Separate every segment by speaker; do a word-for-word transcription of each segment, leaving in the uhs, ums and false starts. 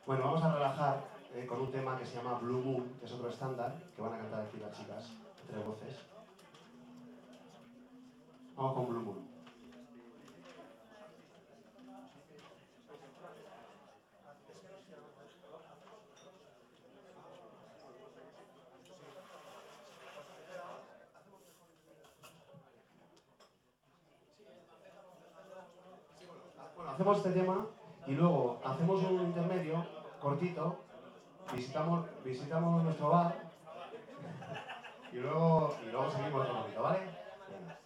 Speaker 1: Bueno, vamos a relajar eh, con un tema que se llama Blue Moon, que es otro estándar, que van a cantar aquí las chicas, tres voces. Vamos con Blue Moon. Bueno, hacemos este tema y luego hacemos un intermedio cortito, visitamos, visitamos nuestro bar y luego, y luego seguimos otro poquito, ¿vale? Venga.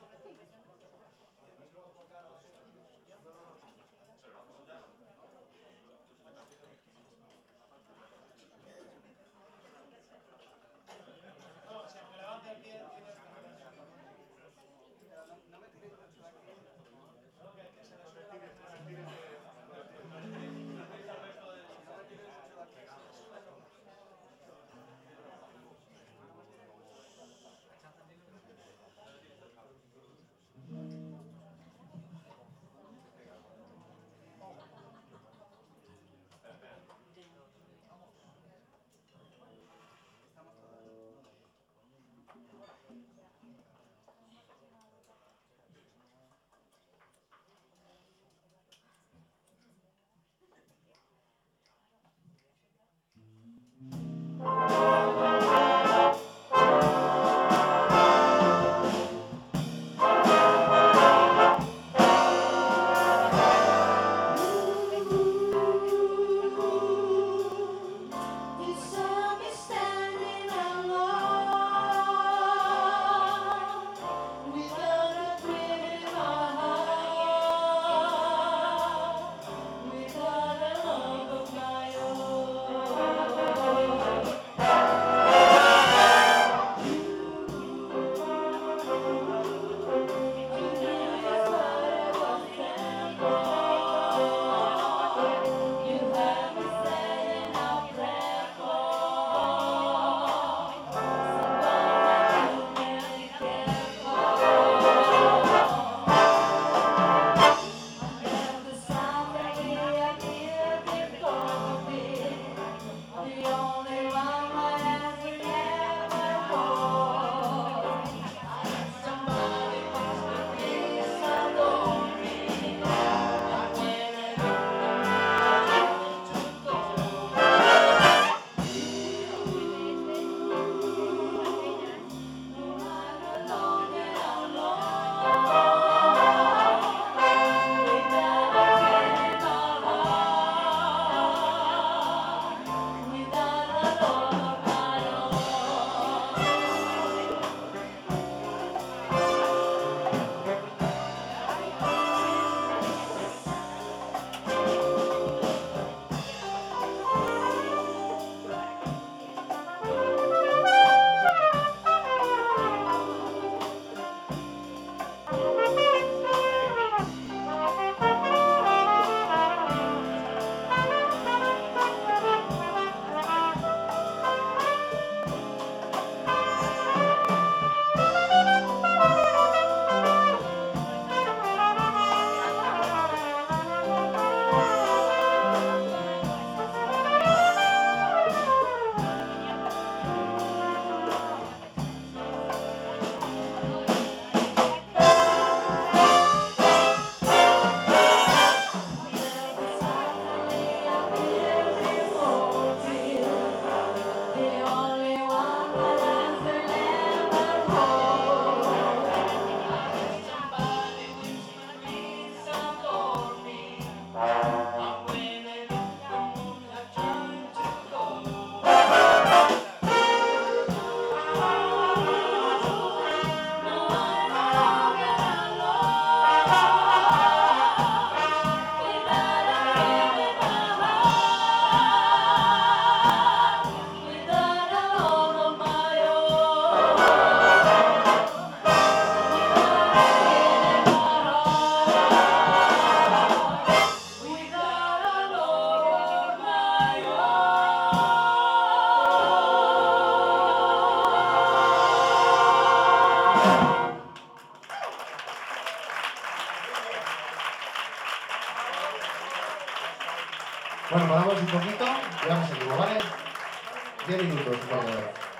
Speaker 1: poquito y vamos seguimos, ¿vale? diez minutos, por favor.